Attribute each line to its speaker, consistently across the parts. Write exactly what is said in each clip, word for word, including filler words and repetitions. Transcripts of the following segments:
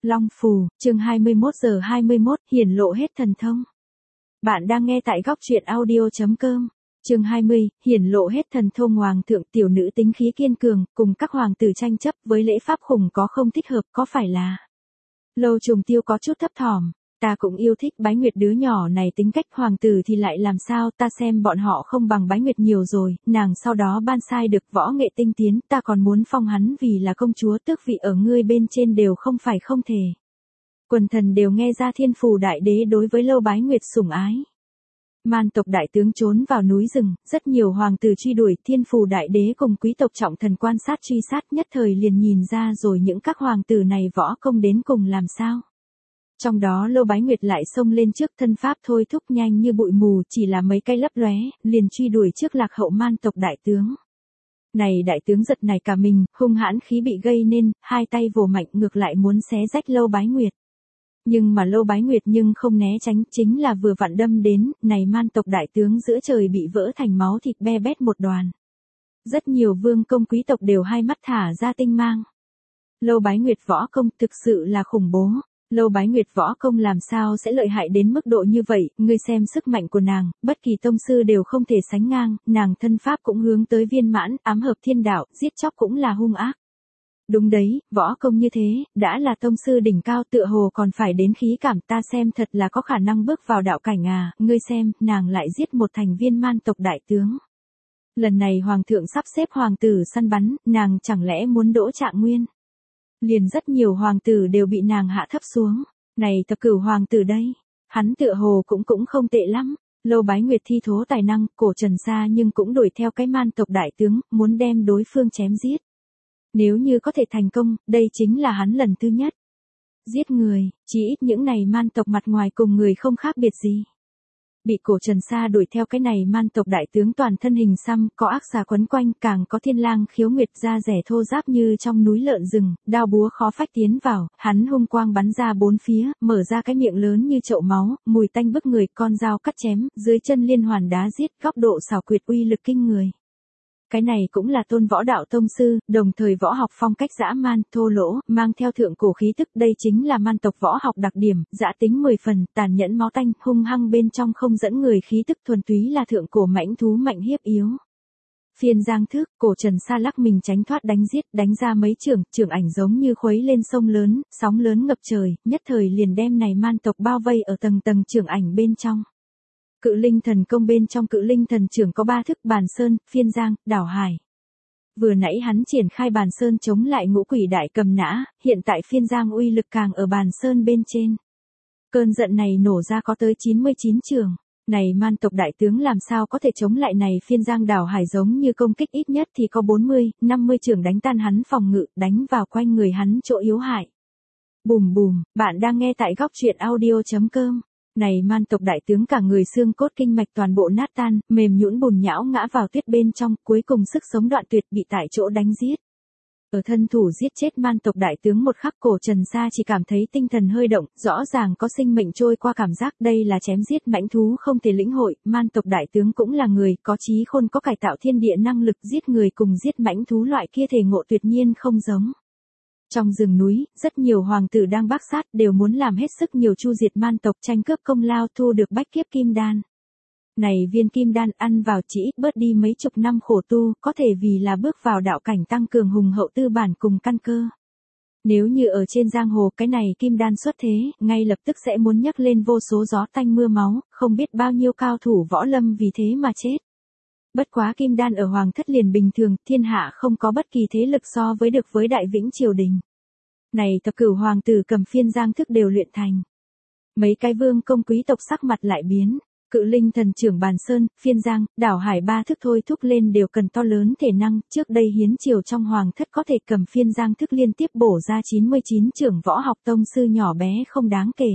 Speaker 1: Long Phù, chương hai mươi mốt giờ hai mươi mốt, hiển lộ hết thần thông. Bạn đang nghe tại góc truyện audio chấm com. Chương hai mươi, hiển lộ hết thần thông. Hoàng thượng tiểu nữ tính khí kiên cường, cùng các hoàng tử tranh chấp với lễ pháp khủng có không thích hợp, có phải là... Lâu Trùng Tiêu có chút thấp thỏm. Ta cũng yêu thích Bái Nguyệt đứa nhỏ này, tính cách hoàng tử thì lại làm sao, ta xem bọn họ không bằng Bái Nguyệt nhiều rồi, nàng sau đó ban sai được võ nghệ tinh tiến, ta còn muốn phong hắn vì là công chúa, tước vị ở ngươi bên trên đều không phải không thể. Quần thần đều nghe ra Thiên Phù Đại Đế đối với Lâu Bái Nguyệt sủng ái. Man tộc đại tướng trốn vào núi rừng, rất nhiều hoàng tử truy đuổi, Thiên Phù Đại Đế cùng quý tộc trọng thần quan sát truy sát, nhất thời liền nhìn ra rồi những các hoàng tử này võ công đến cùng làm sao. Trong đó Lâu Bái Nguyệt lại xông lên trước, thân pháp thôi thúc nhanh như bụi mù, chỉ là mấy cây lấp lóe, liền truy đuổi trước lạc hậu man tộc đại tướng. Này đại tướng giật nảy cả mình, hung hãn khí bị gây nên, hai tay vồ mạnh ngược lại muốn xé rách Lâu Bái Nguyệt. Nhưng mà Lâu Bái Nguyệt nhưng không né tránh, chính là vừa vặn đâm đến, này man tộc đại tướng giữa trời bị vỡ thành máu thịt be bét một đoàn. Rất nhiều vương công quý tộc đều hai mắt thả ra tinh mang. Lâu Bái Nguyệt võ công thực sự là khủng bố. Lâu Bái Nguyệt võ công làm sao sẽ lợi hại đến mức độ như vậy, ngươi xem sức mạnh của nàng, bất kỳ tông sư đều không thể sánh ngang, nàng thân pháp cũng hướng tới viên mãn, ám hợp thiên đạo, giết chóc cũng là hung ác. Đúng đấy, võ công như thế, đã là tông sư đỉnh cao, tựa hồ còn phải đến khí cảm, ta xem thật là có khả năng bước vào đạo cảnh à, ngươi xem, nàng lại giết một thành viên man tộc đại tướng. Lần này hoàng thượng sắp xếp hoàng tử săn bắn, nàng chẳng lẽ muốn đỗ Trạng Nguyên? Liền rất nhiều hoàng tử đều bị nàng hạ thấp xuống. Này Thập Cửu hoàng tử đây, hắn tựa hồ cũng cũng không tệ lắm. Lâu Bái Nguyệt thi thố tài năng, cổ trần xa nhưng cũng đuổi theo cái man tộc đại tướng, muốn đem đối phương chém giết. Nếu như có thể thành công, đây chính là hắn lần thứ nhất. Giết người, chỉ ít những này man tộc mặt ngoài cùng người không khác biệt gì. Bị cổ trần sa đuổi theo cái này man tộc đại tướng toàn thân hình xăm, có ác xà quấn quanh, càng có thiên lang khiếu nguyệt da rẻ thô ráp như trong núi lợn rừng, đao búa khó phách tiến vào, hắn hung quang bắn ra bốn phía, mở ra cái miệng lớn như chậu máu, mùi tanh bức người, con dao cắt chém, dưới chân liên hoàn đá giết, góc độ xảo quyệt uy lực kinh người. Cái này cũng là tôn võ đạo tông sư, đồng thời võ học phong cách dã man, thô lỗ, mang theo thượng cổ khí tức, đây chính là man tộc võ học đặc điểm, dã tính mười phần, tàn nhẫn máu tanh, hung hăng bên trong không dẫn người khí tức thuần túy là thượng cổ mãnh thú mạnh hiếp yếu. Phiên giang thước, cổ trần sa lắc mình tránh thoát đánh giết, đánh ra mấy trường, trường ảnh giống như khuấy lên sông lớn, sóng lớn ngập trời, nhất thời liền đem này man tộc bao vây ở tầng tầng trường ảnh bên trong. Cự linh thần công bên trong cự linh thần trưởng có ba thức: bàn sơn, phiên giang, đảo hải. Vừa nãy hắn triển khai bàn sơn chống lại ngũ quỷ đại cầm nã, hiện tại phiên giang uy lực càng ở bàn sơn bên trên. Cơn giận này nổ ra có tới chín mươi chín trường. Này man tộc đại tướng làm sao có thể chống lại này phiên giang đảo hải, giống như công kích ít nhất thì có bốn mươi, năm mươi trường đánh tan hắn phòng ngự, đánh vào quanh người hắn chỗ yếu hại. Bùm bùm, bạn đang nghe tại góc truyện audio chấm com. Này man tộc đại tướng cả người xương cốt kinh mạch toàn bộ nát tan, mềm nhũn bùn nhão ngã vào tuyết bên trong, cuối cùng sức sống đoạn tuyệt, bị tại chỗ đánh giết. Ở thân thủ giết chết man tộc đại tướng một khắc, cổ trần sa chỉ cảm thấy tinh thần hơi động, rõ ràng có sinh mệnh trôi qua cảm giác, đây là chém giết mãnh thú không thể lĩnh hội, man tộc đại tướng cũng là người, có trí khôn, có cải tạo thiên địa năng lực, giết người cùng giết mãnh thú loại kia thể ngộ tuyệt nhiên không giống. Trong rừng núi, rất nhiều hoàng tử đang bác sát, đều muốn làm hết sức nhiều chu diệt man tộc, tranh cướp công lao, thu được bách kiếp kim đan. Này viên kim đan ăn vào chỉ ít bớt đi mấy chục năm khổ tu, có thể vì là bước vào đạo cảnh tăng cường hùng hậu tư bản cùng căn cơ. Nếu như ở trên giang hồ cái này kim đan xuất thế, ngay lập tức sẽ muốn nhắc lên vô số gió tanh mưa máu, không biết bao nhiêu cao thủ võ lâm vì thế mà chết. Bất quá kim đan ở hoàng thất liền bình thường, thiên hạ không có bất kỳ thế lực so với được với đại vĩnh triều đình. Này Thập Cửu hoàng tử cầm phiên giang thức đều luyện thành. Mấy cái vương công quý tộc sắc mặt lại biến, cự linh thần trưởng bàn sơn, phiên giang, đảo hải ba thức thôi thúc lên đều cần to lớn thể năng, trước đây hiến triều trong hoàng thất có thể cầm phiên giang thức liên tiếp bổ ra chín mươi chín trưởng võ học tông sư nhỏ bé không đáng kể.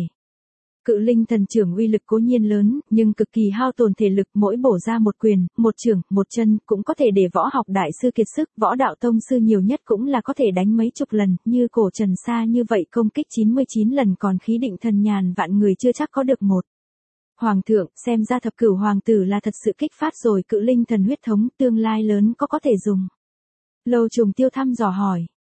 Speaker 1: Cự linh thần trưởng uy lực cố nhiên lớn, nhưng cực kỳ hao tổn thể lực, mỗi bổ ra một quyền, một trưởng, một chân, cũng có thể để võ học đại sư kiệt sức, võ đạo tông sư nhiều nhất cũng là có thể đánh mấy chục lần, như cổ trần sa như vậy công kích chín mươi chín lần còn khí định thần nhàn vạn người chưa chắc có được một. Hoàng thượng, xem ra Thập Cửu hoàng tử là thật sự kích phát rồi cự linh thần huyết thống, tương lai lớn có có thể dùng. Lâu Trùng Tiêu thăm dò hỏi.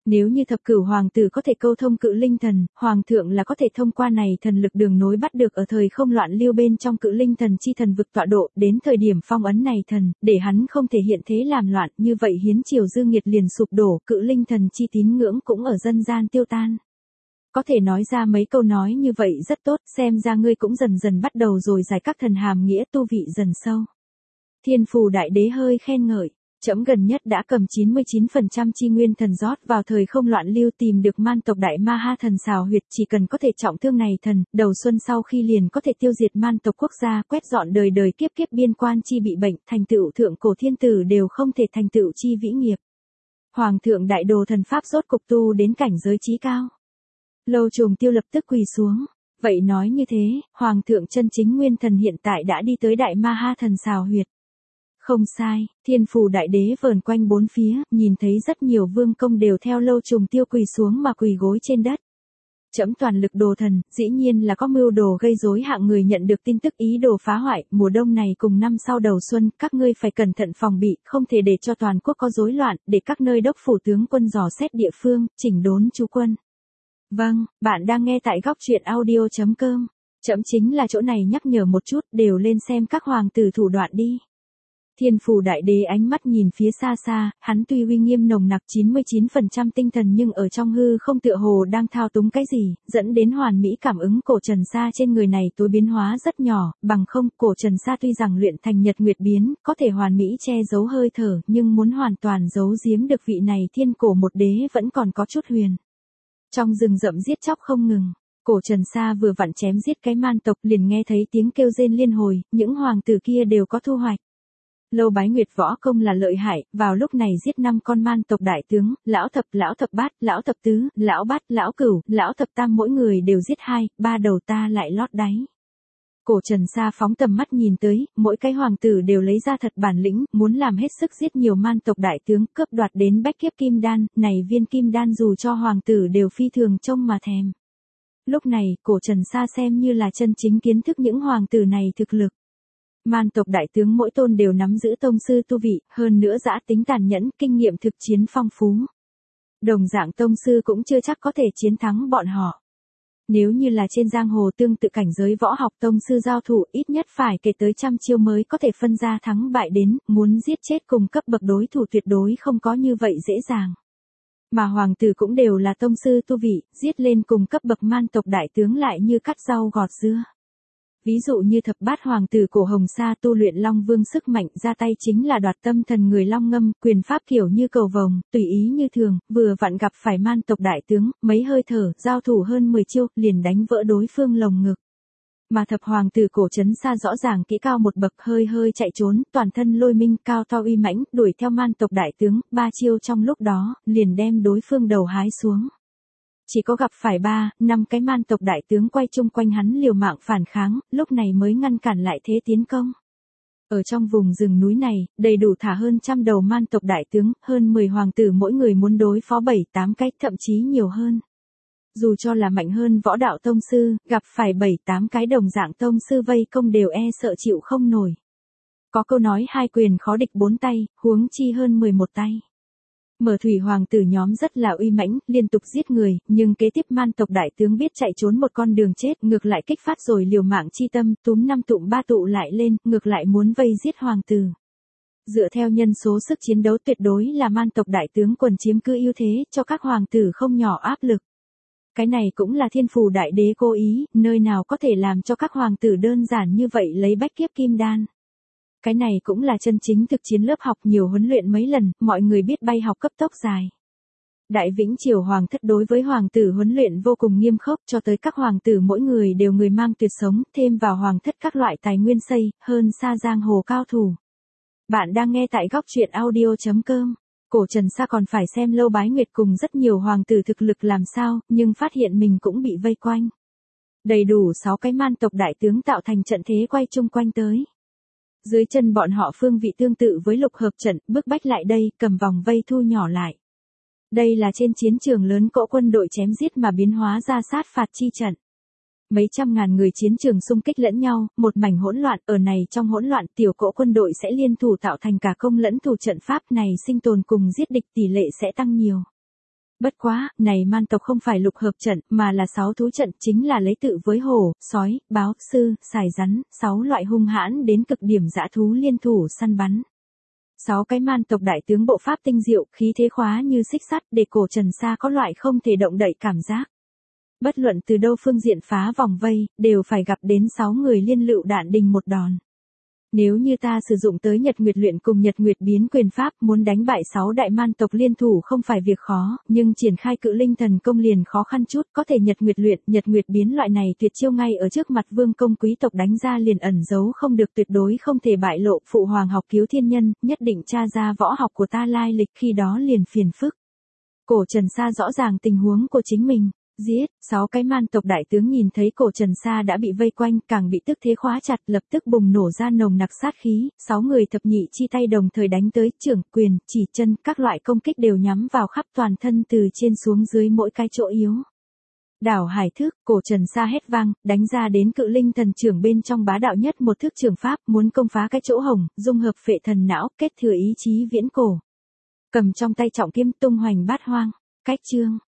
Speaker 1: Nếu như thập cửu hoàng tử có thể câu thông cự linh thần, hoàng thượng là có thể thông qua này thần lực đường nối bắt được ở thời không loạn lưu bên trong cự linh thần chi thần vực tọa độ, đến thời điểm phong ấn này thần, để hắn không thể hiện thế làm loạn, như vậy hiến triều dương nghiệt liền sụp đổ, cự linh thần chi tín ngưỡng cũng ở dân gian tiêu tan. Có thể nói ra mấy câu nói như vậy rất tốt, xem ra ngươi cũng dần dần bắt đầu rồi giải các thần hàm nghĩa tu vị dần sâu. Thiên phù đại đế hơi khen ngợi. Trẫm gần nhất đã cầm chín mươi chín phần trăm chi nguyên thần rót vào thời không loạn lưu tìm được man tộc đại ma ha thần xào huyệt, chỉ cần có thể trọng thương này thần, đầu xuân sau khi liền có thể tiêu diệt man tộc quốc gia, quét dọn đời đời kiếp kiếp biên quan chi bị bệnh, thành tựu thượng cổ thiên tử đều không thể thành tựu chi vĩ nghiệp. Hoàng thượng đại đồ thần pháp rốt cục tu đến cảnh giới trí cao. Lâu Trùng Tiêu lập tức quỳ xuống. Vậy nói như thế, Hoàng thượng chân chính nguyên thần hiện tại đã đi tới đại ma ha thần xào huyệt. Không sai, thiên phù đại đế vờn quanh bốn phía, nhìn thấy rất nhiều vương công đều theo Lâu Trùng Tiêu quỳ xuống mà quỳ gối trên đất. Trẫm toàn lực đồ thần, dĩ nhiên là có mưu đồ gây rối hạng người nhận được tin tức ý đồ phá hoại, mùa đông này cùng năm sau đầu xuân, các ngươi phải cẩn thận phòng bị, không thể để cho toàn quốc có rối loạn, để các nơi đốc phủ tướng quân dò xét địa phương, chỉnh đốn chú quân. Vâng, bạn đang nghe tại góc truyện audio chấm com. Trẫm chính là chỗ này nhắc nhở một chút, đều lên xem các hoàng tử thủ đoạn đi. Thiên phù đại đế ánh mắt nhìn phía xa xa, hắn tuy uy nghiêm nồng nặc chín mươi chín phần trăm tinh thần nhưng ở trong hư không tựa hồ đang thao túng cái gì, dẫn đến hoàn mỹ cảm ứng cổ trần sa trên người này tối biến hóa rất nhỏ, bằng không cổ trần sa tuy rằng luyện thành nhật nguyệt biến, có thể hoàn mỹ che giấu hơi thở nhưng muốn hoàn toàn giấu giếm được vị này thiên cổ một đế vẫn còn có chút huyền. Trong rừng rậm giết chóc không ngừng. Cổ Trần Sa vừa vặn chém giết cái man tộc liền nghe thấy tiếng kêu rên liên hồi, những hoàng tử kia đều có thu hoạch. Lâu Bái Nguyệt võ công là lợi hại, vào lúc này giết năm con man tộc đại tướng, lão thập, lão thập bát, lão thập tứ, lão bát, lão cửu, lão thập tam mỗi người đều giết hai, ba đầu ta lại lót đáy. Cổ Trần Sa phóng tầm mắt nhìn tới, mỗi cái hoàng tử đều lấy ra thật bản lĩnh, muốn làm hết sức giết nhiều man tộc đại tướng, cướp đoạt đến bách kiếp kim đan, này viên kim đan dù cho hoàng tử đều phi thường trông mà thèm. Lúc này, cổ Trần Sa xem như là chân chính kiến thức những hoàng tử này thực lực. Man tộc đại tướng mỗi tôn đều nắm giữ tông sư tu vị, hơn nữa dã tính tàn nhẫn, kinh nghiệm thực chiến phong phú. Đồng dạng tông sư cũng chưa chắc có thể chiến thắng bọn họ. Nếu như là trên giang hồ tương tự cảnh giới võ học tông sư giao thủ ít nhất phải kể tới trăm chiêu mới có thể phân ra thắng bại đến, muốn giết chết cùng cấp bậc đối thủ tuyệt đối không có như vậy dễ dàng. Mà hoàng tử cũng đều là tông sư tu vị, giết lên cùng cấp bậc man tộc đại tướng lại như cắt rau gọt dưa. Ví dụ như thập bát hoàng tử cổ Hồng Sa tu luyện Long Vương sức mạnh ra tay chính là đoạt tâm thần người Long Ngâm, quyền pháp kiểu như cầu vồng, tùy ý như thường, vừa vặn gặp phải man tộc đại tướng, mấy hơi thở, giao thủ hơn mười chiêu, liền đánh vỡ đối phương lồng ngực. Mà thập hoàng tử cổ Trấn Sa rõ ràng kỹ cao một bậc hơi hơi chạy trốn, toàn thân lôi minh cao to uy mãnh, đuổi theo man tộc đại tướng, ba chiêu trong lúc đó, liền đem đối phương đầu hái xuống. Chỉ có gặp phải ba, năm cái man tộc đại tướng quay chung quanh hắn liều mạng phản kháng, lúc này mới ngăn cản lại thế tiến công. Ở trong vùng rừng núi này, đầy đủ thả hơn trăm đầu man tộc đại tướng, hơn mười hoàng tử mỗi người muốn đối phó bảy tám cái, thậm chí nhiều hơn. Dù cho là mạnh hơn võ đạo tông sư, gặp phải bảy tám cái đồng dạng tông sư vây công đều e sợ chịu không nổi. Có câu nói hai quyền khó địch bốn tay, huống chi hơn mười một tay. Mở thủy hoàng tử nhóm rất là uy mãnh, liên tục giết người, nhưng kế tiếp man tộc đại tướng biết chạy trốn một con đường chết, ngược lại kích phát rồi liều mạng chi tâm, túm năm tụm ba tụ lại lên, ngược lại muốn vây giết hoàng tử. Dựa theo nhân số sức chiến đấu tuyệt đối là man tộc đại tướng quần chiếm cứ ưu thế, cho các hoàng tử không nhỏ áp lực. Cái này cũng là thiên phù đại đế cố ý, nơi nào có thể làm cho các hoàng tử đơn giản như vậy lấy bách kiếp kim đan. Cái này cũng là chân chính thực chiến lớp học nhiều huấn luyện mấy lần, mọi người biết bay học cấp tốc dài. Đại Vĩnh Triều hoàng thất đối với hoàng tử huấn luyện vô cùng nghiêm khắc cho tới các hoàng tử mỗi người đều người mang tuyệt sống, thêm vào hoàng thất các loại tài nguyên xây, hơn xa giang hồ cao thủ. Bạn đang nghe tại góc truyện audio chấm com. Cổ Trần Sa còn phải xem Lâu Bái Nguyệt cùng rất nhiều hoàng tử thực lực làm sao, nhưng phát hiện mình cũng bị vây quanh. Đầy đủ sáu cái man tộc đại tướng tạo thành trận thế quay chung quanh tới. Dưới chân bọn họ phương vị tương tự với lục hợp trận, bước bách lại đây, cầm vòng vây thu nhỏ lại. Đây là trên chiến trường lớn cỗ quân đội chém giết mà biến hóa ra sát phạt chi trận. Mấy trăm ngàn người chiến trường xung kích lẫn nhau, một mảnh hỗn loạn, ở này trong hỗn loạn tiểu cỗ quân đội sẽ liên thủ tạo thành cả công lẫn thủ trận pháp này sinh tồn cùng giết địch tỷ lệ sẽ tăng nhiều. Bất quá, này man tộc không phải lục hợp trận, mà là sáu thú trận, chính là lấy tự với hổ, sói, báo, sư, sải rắn, sáu loại hung hãn đến cực điểm dã thú liên thủ săn bắn. Sáu cái man tộc đại tướng bộ pháp tinh diệu, khí thế khóa như xích sắt, để cổ Trần Sa có loại không thể động đậy cảm giác. Bất luận từ đâu phương diện phá vòng vây, đều phải gặp đến sáu người liên lựu đạn đình một đòn. Nếu như ta sử dụng tới Nhật Nguyệt luyện cùng Nhật Nguyệt biến quyền pháp, muốn đánh bại sáu đại man tộc liên thủ không phải việc khó, nhưng triển khai cự linh thần công liền khó khăn chút, có thể Nhật Nguyệt luyện, Nhật Nguyệt biến loại này tuyệt chiêu ngay ở trước mặt vương công quý tộc đánh ra liền ẩn giấu không được, tuyệt đối không thể bại lộ. Phụ hoàng học cứu thiên nhân, nhất định tra ra võ học của ta lai lịch, khi đó liền phiền phức. Cổ Trần Sa rõ ràng tình huống của chính mình. Giết, sáu cái man tộc đại tướng nhìn thấy cổ Trần Sa đã bị vây quanh, càng bị tức thế khóa chặt, lập tức bùng nổ ra nồng nặc sát khí, sáu người thập nhị chi tay đồng thời đánh tới, trưởng, quyền, chỉ chân, các loại công kích đều nhắm vào khắp toàn thân từ trên xuống dưới mỗi cái chỗ yếu. Đảo hải thức, cổ Trần Sa hét vang, đánh ra đến cự linh thần trưởng bên trong bá đạo nhất một thức trường pháp, muốn công phá cái chỗ hồng, dung hợp phệ thần não, kết thừa ý chí viễn cổ. Cầm trong tay trọng kiếm tung hoành bát hoang, cách chương.